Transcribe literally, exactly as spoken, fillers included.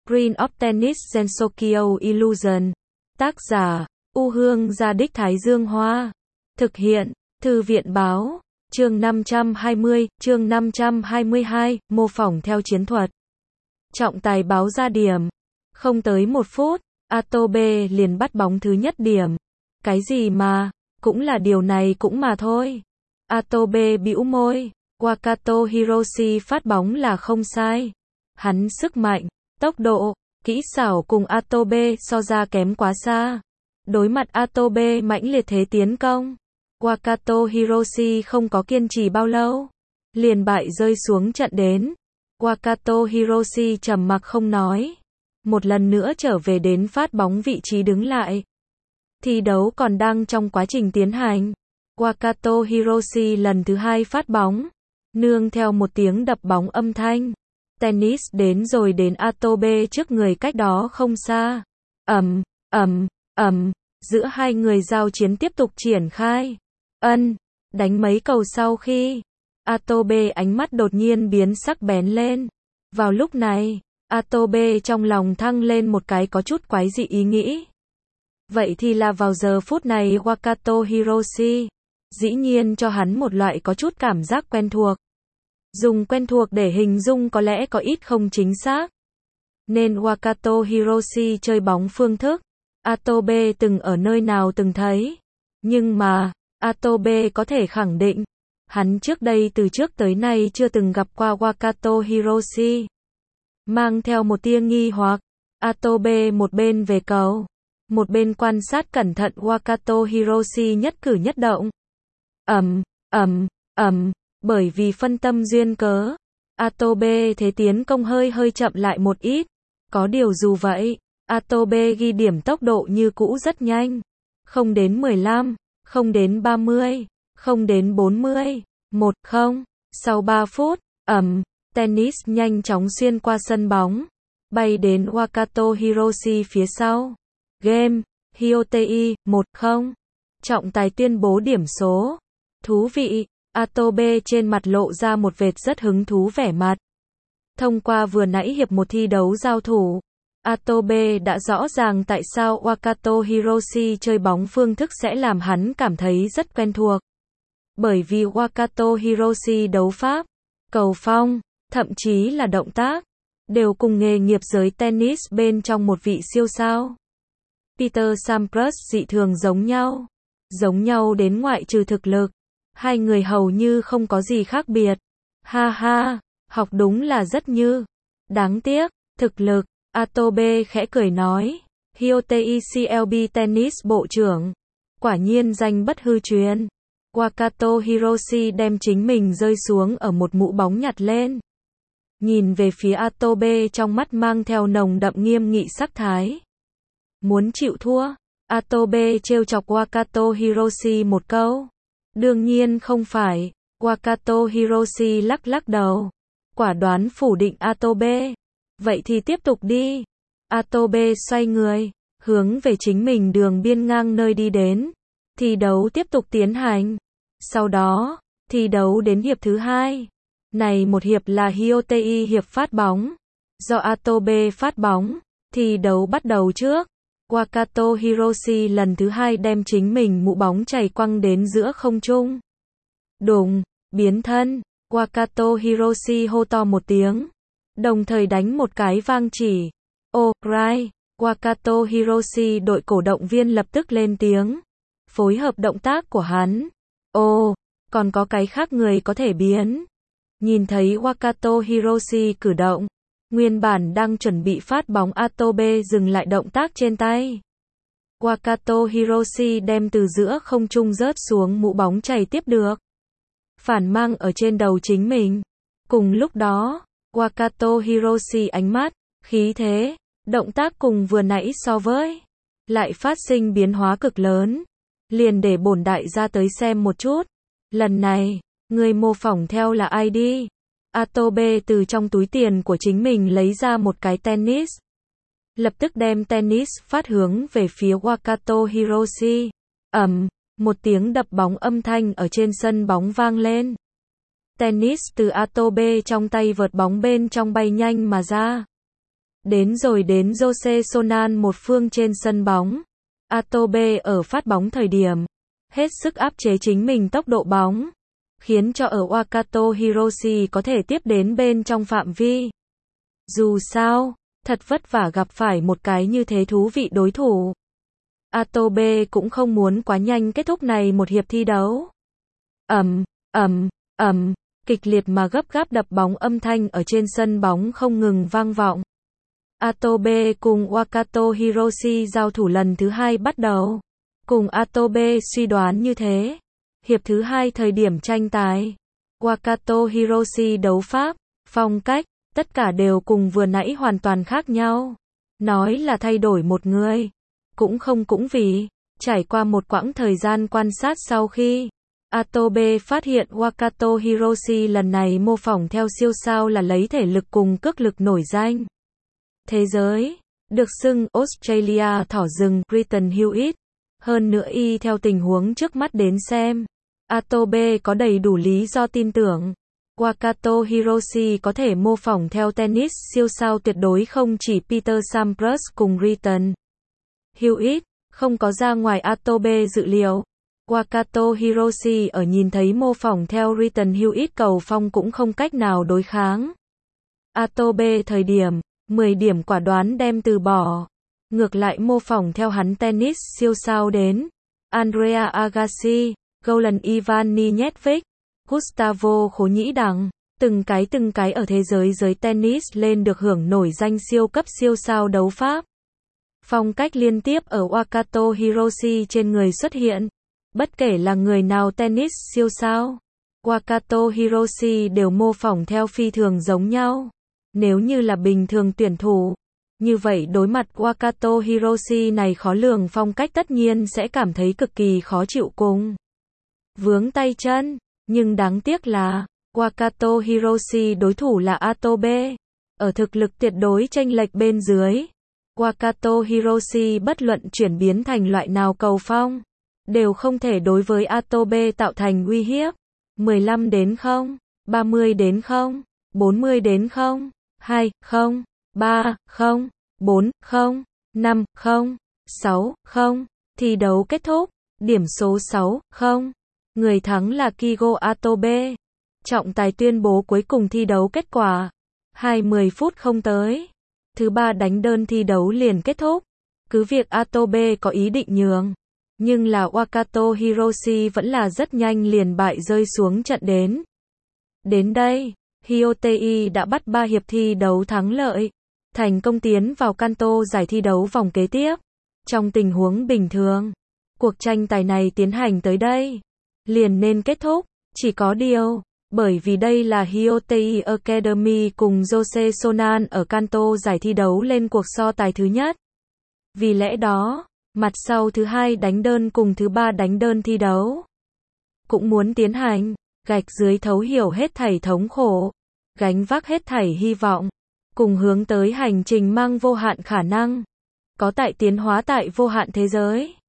Screen of Tennis Gensokyo Illusion. Tác giả, U Hương Gia Đích Thái Dương Hoa. Thực hiện, Thư viện Báo. Chương năm trăm hai mươi, chương năm trăm hai mươi hai, mô phỏng theo chiến thuật. Trọng tài báo ra điểm. Không tới một phút, Atobe liền bắt bóng thứ nhất điểm. Cái gì mà, cũng là điều này cũng mà thôi. Atobe bĩu môi, Wakato Hiroshi phát bóng là không sai. Hắn sức mạnh, tốc độ, kỹ xảo cùng Atobe so ra kém quá xa. Đối mặt Atobe mãnh liệt thế tiến công, Wakato Hiroshi không có kiên trì bao lâu, liền bại rơi xuống trận đến. Wakato Hiroshi trầm mặc không nói, một lần nữa trở về đến phát bóng vị trí đứng lại. Thi đấu còn đang trong quá trình tiến hành. Wakato Hiroshi lần thứ hai phát bóng, nương theo một tiếng đập bóng âm thanh. Tennis đến rồi đến Atobe trước người cách đó không xa. Ầm, ầm, ầm, giữa hai người giao chiến tiếp tục triển khai. Ân, đánh mấy cầu sau khi Atobe ánh mắt đột nhiên biến sắc bén lên. Vào lúc này, Atobe trong lòng thăng lên một cái có chút quái dị ý nghĩ. Vậy thì là vào giờ phút này Wakato Hiroshi, dĩ nhiên cho hắn một loại có chút cảm giác quen thuộc. Dùng quen thuộc để hình dung có lẽ có ít không chính xác. Nên Wakato Hiroshi chơi bóng phương thức, Atobe từng ở nơi nào từng thấy. Nhưng mà, Atobe có thể khẳng định, hắn trước đây từ trước tới nay chưa từng gặp qua Wakato Hiroshi. Mang theo một tia nghi hoặc, Atobe một bên về cầu, một bên quan sát cẩn thận Wakato Hiroshi nhất cử nhất động. Ầm, ầm, ầm, bởi vì phân tâm duyên cớ, Atobe thế tiến công hơi hơi chậm lại một ít. Có điều dù vậy, Atobe ghi điểm tốc độ như cũ rất nhanh. Không đến mười lăm, không đến ba mươi, không đến bốn mươi, một không. Sau ba phút, ầm, tennis nhanh chóng xuyên qua sân bóng, bay đến Wakato Hiroshi phía sau. Game, Hyotei, một không. Trọng tài tuyên bố điểm số. Thú vị, Atobe trên mặt lộ ra một vệt rất hứng thú vẻ mặt. Thông qua vừa nãy hiệp một thi đấu giao thủ, Atobe đã rõ ràng tại sao Wakato Hiroshi chơi bóng phương thức sẽ làm hắn cảm thấy rất quen thuộc. Bởi vì Wakato Hiroshi đấu pháp, cầu phong, thậm chí là động tác, đều cùng nghề nghiệp giới tennis bên trong một vị siêu sao. Peter Sampras dị thường giống nhau. Giống nhau đến ngoại trừ thực lực. Hai người hầu như không có gì khác biệt. Ha ha, học đúng là rất như. Đáng tiếc, thực lực, Atobe khẽ cười nói. Hyotei xê lờ bê tennis bộ trưởng. Quả nhiên danh bất hư truyền. Wakato Hiroshi đem chính mình rơi xuống ở một mũ bóng nhặt lên. Nhìn về phía Atobe trong mắt mang theo nồng đậm nghiêm nghị sắc thái. Muốn chịu thua? Atobe trêu chọc Wakato Hiroshi một câu. Đương nhiên không phải. Wakato Hiroshi lắc lắc đầu, quả đoán phủ định Atobe. Vậy thì tiếp tục đi. Atobe xoay người, hướng về chính mình đường biên ngang nơi đi đến. Thi đấu tiếp tục tiến hành. Sau đó, thi đấu đến hiệp thứ hai. Này một hiệp là Hyotei hiệp phát bóng. Do Atobe phát bóng, thi đấu bắt đầu trước. Wakato Hiroshi lần thứ hai đem chính mình mũ bóng chày quăng đến giữa không trung. Đùng, biến thân, Wakato Hiroshi hô to một tiếng, đồng thời đánh một cái vang chỉ. Ô, right, Wakato Hiroshi đội cổ động viên lập tức lên tiếng, phối hợp động tác của hắn. Ồ, còn có cái khác người có thể biến. Nhìn thấy Wakato Hiroshi cử động, nguyên bản đang chuẩn bị phát bóng Atobe dừng lại động tác trên tay. Wakato Hiroshi đem từ giữa không trung rớt xuống mũ bóng chày tiếp được. Phản mang ở trên đầu chính mình. Cùng lúc đó, Wakato Hiroshi ánh mắt, khí thế, động tác cùng vừa nãy so với, lại phát sinh biến hóa cực lớn. Liền để bổn đại gia tới xem một chút. Lần này, người mô phỏng theo là ai đi? Atobe từ trong túi tiền của chính mình lấy ra một cái tennis. Lập tức đem tennis phát hướng về phía Wakato Hiroshi. Ầm, một tiếng đập bóng âm thanh ở trên sân bóng vang lên. Tennis từ Atobe trong tay vợt bóng bên trong bay nhanh mà ra. Đến rồi đến Jose Sonan một phương trên sân bóng. Atobe ở phát bóng thời điểm, hết sức áp chế chính mình tốc độ bóng, khiến cho ở Wakato Hiroshi có thể tiếp đến bên trong phạm vi. Dù sao, thật vất vả gặp phải một cái như thế thú vị đối thủ. Atobe cũng không muốn quá nhanh kết thúc này một hiệp thi đấu. Ầm, ầm, ầm, kịch liệt mà gấp gáp đập bóng âm thanh ở trên sân bóng không ngừng vang vọng. Atobe cùng Wakato Hiroshi giao thủ lần thứ hai bắt đầu. Cùng Atobe suy đoán như thế. Hiệp thứ hai thời điểm tranh tài, Wakato Hiroshi đấu pháp, phong cách, tất cả đều cùng vừa nãy hoàn toàn khác nhau. Nói là thay đổi một người, cũng không cũng vì, trải qua một quãng thời gian quan sát sau khi Atobe phát hiện Wakato Hiroshi lần này mô phỏng theo siêu sao là lấy thể lực cùng cước lực nổi danh thế giới, được xưng Australia thỏ rừng Britton Hewitt. Hơn nữa y theo tình huống trước mắt đến xem, Atobe có đầy đủ lý do tin tưởng Wakato Hiroshi có thể mô phỏng theo tennis siêu sao tuyệt đối không chỉ Peter Sampras cùng Britton Hewitt, không có ra ngoài Atobe dự liệu. Wakato Hiroshi ở nhìn thấy mô phỏng theo Britton Hewitt cầu phong cũng không cách nào đối kháng. Atobe thời điểm, mười điểm quả đoán đem từ bỏ. Ngược lại mô phỏng theo hắn tennis siêu sao đến Andrea Agassi, Golan Ivanisevic, Gustavo Khố Nhĩ Đằng, từng cái từng cái ở thế giới giới tennis lên được hưởng nổi danh siêu cấp siêu sao đấu pháp. Phong cách liên tiếp ở Wakato Hiroshi trên người xuất hiện. Bất kể là người nào tennis siêu sao, Wakato Hiroshi đều mô phỏng theo phi thường giống nhau. Nếu như là bình thường tuyển thủ, như vậy đối mặt Wakato Hiroshi này khó lường phong cách tất nhiên sẽ cảm thấy cực kỳ khó chịu cùng vướng tay chân. Nhưng đáng tiếc là, Wakato Hiroshi đối thủ là Atobe. Ở thực lực tuyệt đối chênh lệch bên dưới, Wakato Hiroshi bất luận chuyển biến thành loại nào cầu phong, đều không thể đối với Atobe tạo thành uy hiếp. mười lăm đến không, ba mươi đến không, bốn mươi đến không, hai không, ba không, bốn không, năm không, sáu không. Thi đấu kết thúc, điểm số sáu không. Người thắng là Kigo Atobe. Trọng tài tuyên bố cuối cùng thi đấu kết quả. hai mươi phút không tới. Thứ ba đánh đơn thi đấu liền kết thúc. Cứ việc Atobe có ý định nhường, nhưng là Wakato Hiroshi vẫn là rất nhanh liền bại rơi xuống trận đến. Đến đây, Hyotei đã bắt ba hiệp thi đấu thắng lợi, thành công tiến vào Kanto giải thi đấu vòng kế tiếp. Trong tình huống bình thường, cuộc tranh tài này tiến hành tới đây, liền nên kết thúc, chỉ có điều, bởi vì đây là Hyotei Academy cùng Jose Sonan ở Kanto giải thi đấu lên cuộc so tài thứ nhất. Vì lẽ đó, mặt sau thứ hai đánh đơn cùng thứ ba đánh đơn thi đấu cũng muốn tiến hành, gạch dưới thấu hiểu hết thảy thống khổ, gánh vác hết thảy hy vọng, cùng hướng tới hành trình mang vô hạn khả năng, có tại tiến hóa tại vô hạn thế giới.